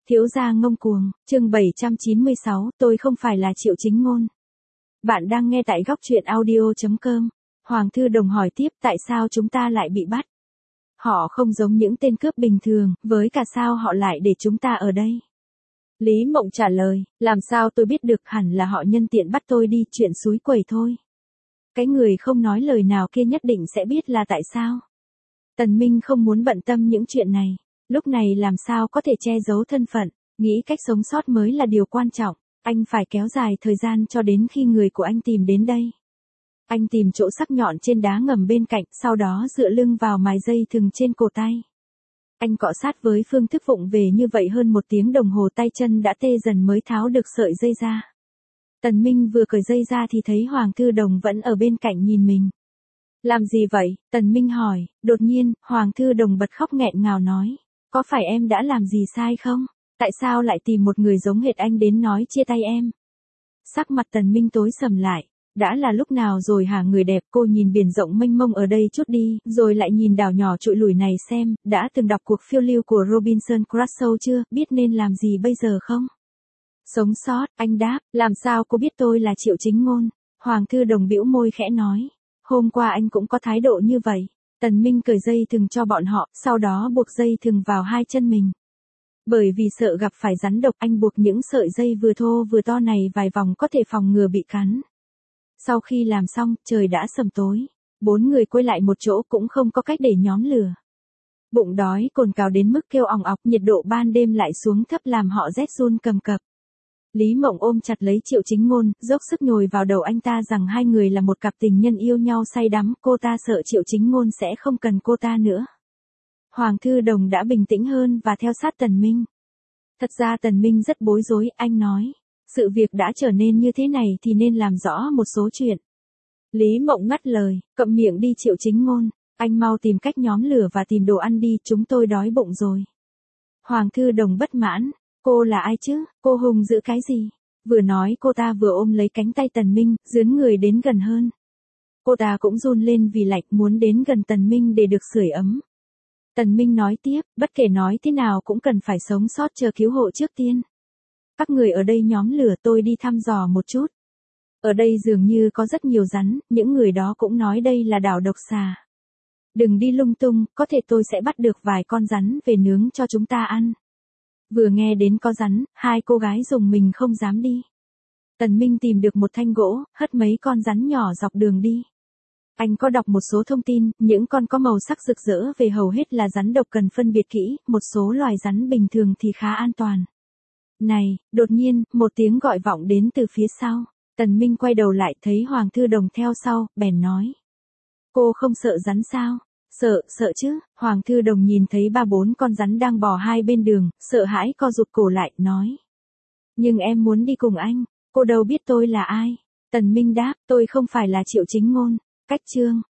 Thiếu gia ngông cuồng, chương 796, tôi không phải là Triệu Chính Ngôn. Bạn đang nghe tại góc truyện audio.com. Hoàng Thư Đồng hỏi tiếp tại sao chúng ta lại bị bắt. Họ không giống những tên cướp bình thường, với cả sao họ lại để chúng ta ở đây. Lý Mộng trả lời, làm sao tôi biết được, hẳn là họ nhân tiện bắt tôi đi, chuyện xúi quẩy thôi. Cái người không nói lời nào kia nhất định sẽ biết là tại sao. Tần Minh không muốn bận tâm những chuyện này. Lúc này làm sao có thể che giấu thân phận, nghĩ cách sống sót mới là điều quan trọng. Anh phải kéo dài thời gian cho đến khi người của anh tìm đến đây. Anh tìm chỗ sắc nhọn trên đá ngầm bên cạnh, sau đó dựa lưng vào mài dây thừng trên cổ tay. Anh cọ sát với phương thức vụng về như vậy hơn 1 tiếng đồng hồ, tay chân đã tê dần mới tháo được sợi dây ra. Tần Minh vừa cởi dây ra thì thấy Hoàng Thư Đồng vẫn ở bên cạnh nhìn mình. Làm gì vậy? Tần Minh hỏi. Đột nhiên, Hoàng Thư Đồng bật khóc nghẹn ngào nói. Có phải em đã làm gì sai không? Tại sao lại tìm một người giống hệt anh đến nói chia tay em? Sắc mặt Tần Minh tối sầm lại. Đã là lúc nào rồi hả người đẹp? Cô nhìn biển rộng mênh mông ở đây chút đi, rồi lại nhìn đảo nhỏ trụi lủi này xem, đã từng đọc cuộc phiêu lưu của Robinson Crusoe chưa, biết nên làm gì bây giờ không? Sống sót, anh đáp, làm sao cô biết tôi là Triệu Chính Ngôn? Hoàng Thư Đồng bĩu môi khẽ nói, hôm qua anh cũng có thái độ như vậy. Tần Minh cởi dây thừng cho bọn họ, sau đó buộc dây thừng vào 2 chân mình. Bởi vì sợ gặp phải rắn độc, anh buộc những sợi dây vừa thô vừa to này vài vòng có thể phòng ngừa bị cắn. Sau khi làm xong, trời đã sầm tối. 4 người quay lại một chỗ cũng không có cách để nhóm lửa. Bụng đói cồn cào đến mức kêu ỏng ọc, nhiệt độ ban đêm lại xuống thấp làm họ rét run cầm cập. Lý Mộng ôm chặt lấy Triệu Chính Ngôn, dốc sức nhồi vào đầu anh ta rằng hai người là một cặp tình nhân yêu nhau say đắm, cô ta sợ Triệu Chính Ngôn sẽ không cần cô ta nữa. Hoàng Thư Đồng đã bình tĩnh hơn và theo sát Tần Minh. Thật ra Tần Minh rất bối rối, anh nói, sự việc đã trở nên như thế này thì nên làm rõ một số chuyện. Lý Mộng ngắt lời, cậm miệng đi Triệu Chính Ngôn, anh mau tìm cách nhóm lửa và tìm đồ ăn đi, chúng tôi đói bụng rồi. Hoàng Thư Đồng bất mãn. Cô là ai chứ, cô hùng giữ cái gì? Vừa nói cô ta vừa ôm lấy cánh tay Tần Minh, dướn người đến gần hơn. Cô ta cũng run lên vì lạnh, muốn đến gần Tần Minh để được sưởi ấm. Tần Minh nói tiếp, bất kể nói thế nào cũng cần phải sống sót chờ cứu hộ trước tiên. Các người ở đây nhóm lửa, tôi đi thăm dò một chút. Ở đây dường như có rất nhiều rắn, những người đó cũng nói đây là đảo độc xà. Đừng đi lung tung, có thể tôi sẽ bắt được vài con rắn về nướng cho chúng ta ăn. Vừa nghe đến có rắn, 2 cô gái rùng mình không dám đi. Tần Minh tìm được một thanh gỗ, hất mấy con rắn nhỏ dọc đường đi. Anh có đọc một số thông tin, những con có màu sắc rực rỡ về hầu hết là rắn độc cần phân biệt kỹ, một số loài rắn bình thường thì khá an toàn. Này, đột nhiên, một tiếng gọi vọng đến từ phía sau. Tần Minh quay đầu lại thấy Hoàng Thư Đồng theo sau, bèn nói. Cô không sợ rắn sao? Sợ chứ, Hoàng Thư Đồng nhìn thấy 3-4 con rắn đang bò hai bên đường, sợ hãi co rụt cổ lại, nói. Nhưng em muốn đi cùng anh, cô đâu biết tôi là ai. Tần Minh đáp, tôi không phải là Triệu Chính Ngôn. Cách chương.